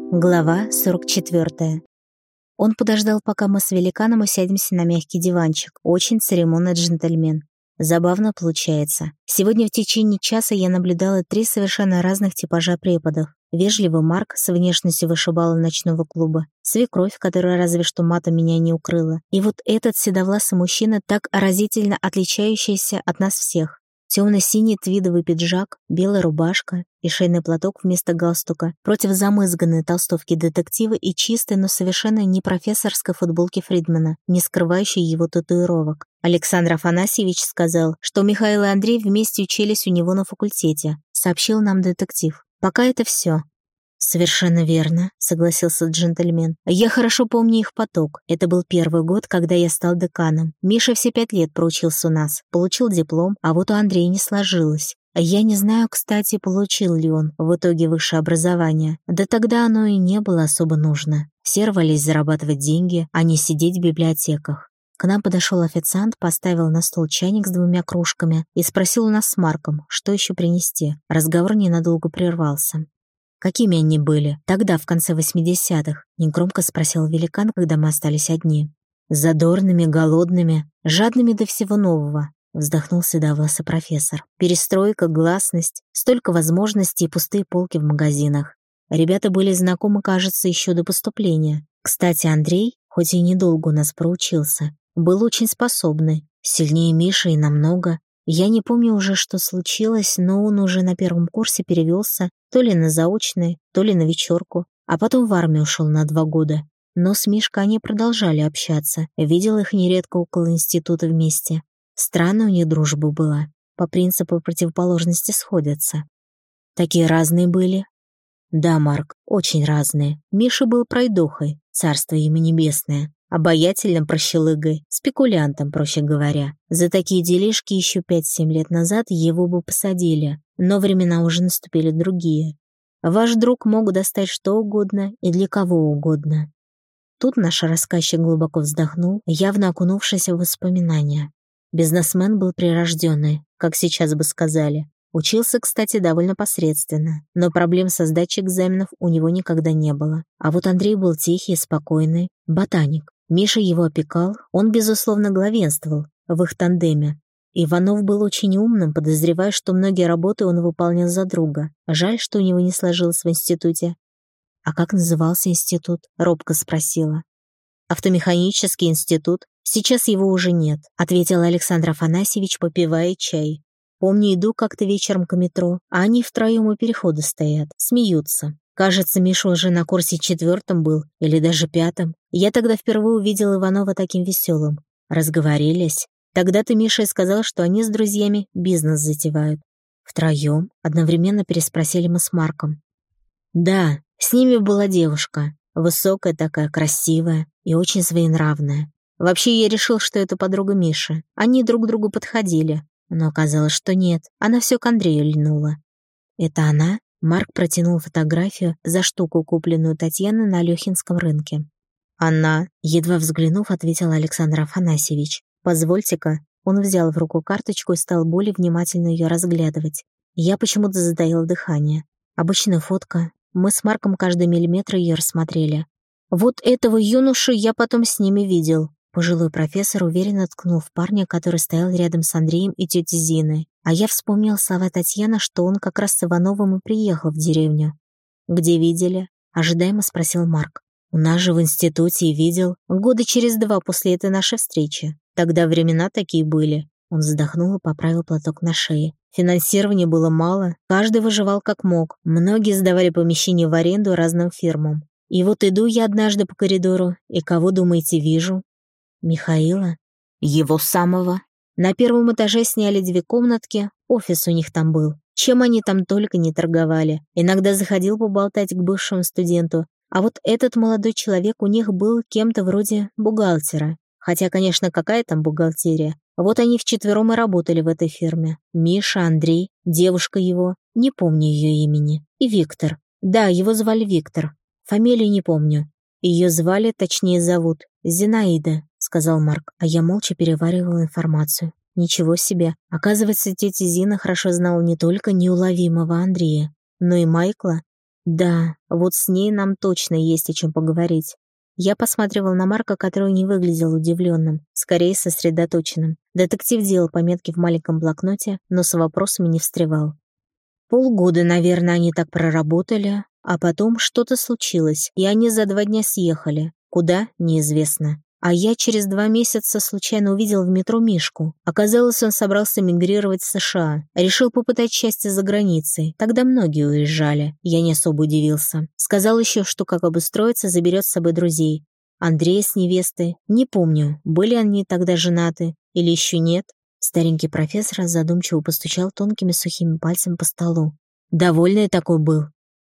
Глава 44. Он подождал, пока мы с великаном усядемся на мягкий диванчик. Очень церемонный джентльмен. Забавно получается. Сегодня в течение часа я наблюдала 3 совершенно разных типажа преподов. Вежливый Марк с внешностью вышибала ночного клуба, свекровь, которая разве что матом меня не укрыла, и вот этот седовласый мужчина, так разительно отличающийся от нас всех. Темно-синий твидовый пиджак, белая рубашка и шейный платок вместо галстука против замызганной толстовки детектива и чистой, но совершенно не профессорской футболки Фридмана, не скрывающей его татуировок. Александр Афанасьевич сказал, что Михаил и Андрей вместе учились у него на факультете, сообщил нам детектив. Пока это все. «Совершенно верно», — согласился джентльмен. «Я хорошо помню их поток. Это был первый год, когда я стал деканом. Миша все 5 лет проучился у нас, получил диплом, а вот у Андрея не сложилось. Я не знаю, кстати, получил ли он в итоге высшее образование. Да тогда оно и не было особо нужно. Все рвались зарабатывать деньги, а не сидеть в библиотеках». К нам подошел официант, поставил на стол чайник с 2 кружками и спросил у нас с Марком, что еще принести. Разговор ненадолго прервался. «Какими они были? Тогда, в конце 80-х?» — негромко спросил великан, когда мы остались одни. «Задорными, голодными, жадными до всего нового», — вздохнул седовласый профессор. «Перестройка, гласность, столько возможностей и пустые полки в магазинах. Ребята были знакомы, кажется, еще до поступления. Кстати, Андрей, хоть и недолго у нас проучился, был очень способный, сильнее Миши и намного. Я не помню уже, что случилось, но он уже на 1 курсе перевелся то ли на заочный, то ли на вечерку, а потом в армию ушел на 2 года. Но с Мишкой они продолжали общаться, видел их нередко около института вместе. Странная у них дружба была, по принципу противоположности сходятся. Такие разные были. Да, Марк, очень разные. Миша был пройдохой, царство ему небесное. Обаятельным прощелыгой, спекулянтом, проще говоря. За такие делишки еще 5-7 лет назад его бы посадили, но времена уже наступили другие. Ваш друг мог достать что угодно и для кого угодно. Тут наш рассказчик глубоко вздохнул, явно окунувшись в воспоминания. Бизнесмен был прирожденный, как сейчас бы сказали. Учился, кстати, довольно посредственно, но проблем со сдачей экзаменов у него никогда не было. А вот Андрей был тихий и спокойный, ботаник. Миша его опекал, он, безусловно, главенствовал в их тандеме. Иванов был очень умным, подозревая, что многие работы он выполнял за друга. Жаль, что у него не сложилось в институте. «А как назывался институт?» — робко спросила. «Автомеханический институт. Сейчас его уже нет», — ответил Александр Афанасьевич, попивая чай. «Помню, иду как-то вечером к метро, а они втроем у перехода стоят, смеются. Кажется, Миша уже на курсе 4 был, или даже 5. Я тогда впервые увидел Иванова таким веселым. Разговорились. Тогда-то Миша и сказал, что они с друзьями бизнес затевают. Втроем одновременно переспросили мы с Марком. Да, с ними была девушка. Высокая такая, красивая и очень своенравная. Вообще я решил, что это подруга Миши. Они друг другу подходили. Но оказалось, что нет. Она все к Андрею льнула. Это она? Марк протянул фотографию за штуку, купленную Татьяной на Алёхинском рынке. «Она», едва взглянув, ответил Александр Афанасьевич. «Позвольте-ка». Он взял в руку карточку и стал более внимательно ее разглядывать. Я почему-то затаила дыхание. Обычная фотка. Мы с Марком каждый миллиметр ее рассмотрели. «Вот этого юношу я потом с ними видел». Пожилой профессор уверенно ткнул в парня, который стоял рядом с Андреем и тетей Зиной. А я вспомнил слова Татьяны, что он как раз с Ивановым и приехал в деревню. «Где видели?» — ожидаемо спросил Марк. «У нас же в институте и видел. Года через 2 после этой нашей встречи. Тогда времена такие были». Он вздохнул и поправил платок на шее. Финансирования было мало, каждый выживал как мог. Многие сдавали помещения в аренду разным фирмам. И вот иду я однажды по коридору, и кого, думаете, вижу? Михаила? Его самого. На 1 этаже сняли 2 комнатки, офис у них там был. Чем они там только не торговали. Иногда заходил поболтать к бывшему студенту. А вот этот молодой человек у них был кем-то вроде бухгалтера. Хотя, конечно, какая там бухгалтерия. Вот они вчетвером и работали в этой фирме. Миша, Андрей, девушка его, не помню ее имени, и Виктор. Да, его звали Виктор. Фамилию не помню. Ее звали, точнее зовут, Зинаида, сказал Марк, а я молча переваривала информацию. Ничего себе. Оказывается, тетя Зина хорошо знала не только неуловимого Андрея, но и Майкла. Да, вот с ней нам точно есть о чем поговорить. Я посматривал на Марка, который не выглядел удивленным, скорее сосредоточенным. Детектив делал пометки в маленьком блокноте, но с вопросами не встревал. Полгода, наверное, они так проработали, а потом что-то случилось, и они за 2 дня съехали. Куда — неизвестно. А я через 2 месяца случайно увидел в метро Мишку. Оказалось, он собрался мигрировать в США. Решил попытать счастье за границей. Тогда многие уезжали. Я не особо удивился. Сказал еще, что как обустроиться, заберет с собой друзей. Андрея с невестой. Не помню, были они тогда женаты или еще нет. Старенький профессор задумчиво постучал тонкими сухими пальцами по столу. Довольный такой был.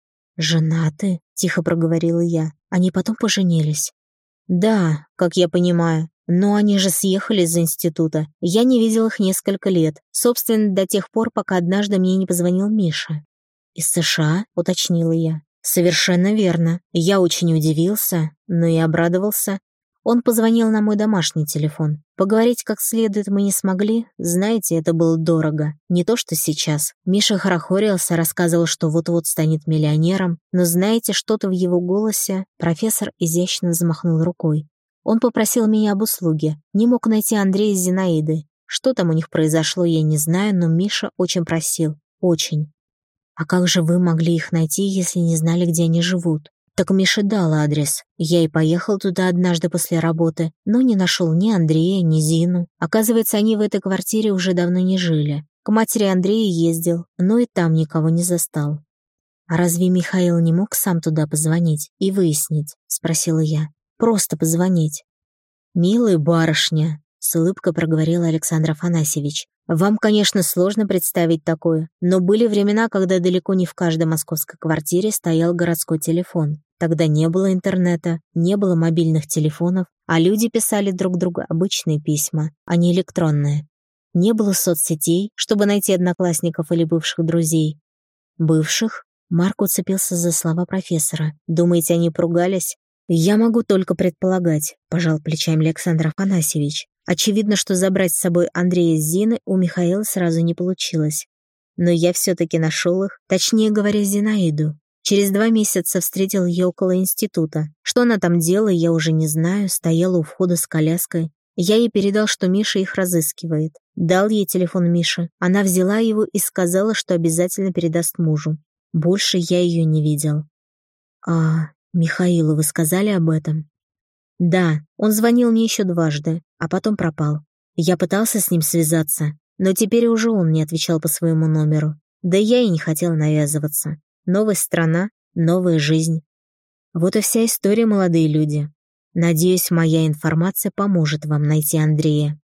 «Женаты?» — тихо проговорила я. «Они потом поженились». «Да, как я понимаю. Но они же съехали из института. Я не видел их несколько лет. Собственно, до тех пор, пока однажды мне не позвонил Миша». «Из США?» — уточнила я. «Совершенно верно. Я очень удивился, но и обрадовался. Он позвонил на мой домашний телефон. Поговорить как следует мы не смогли. Знаете, это было дорого. Не то, что сейчас. Миша хорохорился, рассказывал, что вот-вот станет миллионером. Но знаете, что-то в его голосе...» Профессор изящно замахнул рукой. «Он попросил меня об услуге. Не мог найти Андрея с Зинаидой. Что там у них произошло, я не знаю, но Миша очень просил. Очень». «А как же вы могли их найти, если не знали, где они живут?» «Так Миша дал адрес. Я и поехал туда однажды после работы, но не нашел ни Андрея, ни Зину. Оказывается, они в этой квартире уже давно не жили. К матери Андрея ездил, но и там никого не застал». «А разве Михаил не мог сам туда позвонить и выяснить?» — спросила я. «Просто позвонить». «Милая барышня», — с улыбкой проговорил Александр Афанасьевич. «Вам, конечно, сложно представить такое, но были времена, когда далеко не в каждой московской квартире стоял городской телефон. Тогда не было интернета, не было мобильных телефонов, а люди писали друг другу обычные письма, а не электронные. Не было соцсетей, чтобы найти одноклассников или бывших друзей». «Бывших?» Марк уцепился за слова профессора. «Думаете, они поругались?» «Я могу только предполагать», — пожал плечами Александр Афанасьевич. «Очевидно, что забрать с собой Андрея с Зины у Михаила сразу не получилось. Но я все-таки нашел их, точнее говоря, Зинаиду. Через 2 месяца встретил ее около института. Что она там делала, я уже не знаю, стояла у входа с коляской. Я ей передал, что Миша их разыскивает. Дал ей телефон Миши. Она взяла его и сказала, что обязательно передаст мужу. Больше я ее не видел». «А Михаилу вы сказали об этом?» «Да, он звонил мне еще 2, а потом пропал. Я пытался с ним связаться, но теперь уже он не отвечал по своему номеру. Да я и не хотел навязываться. Новая страна, новая жизнь. Вот и вся история, молодые люди. Надеюсь, моя информация поможет вам найти Андрея».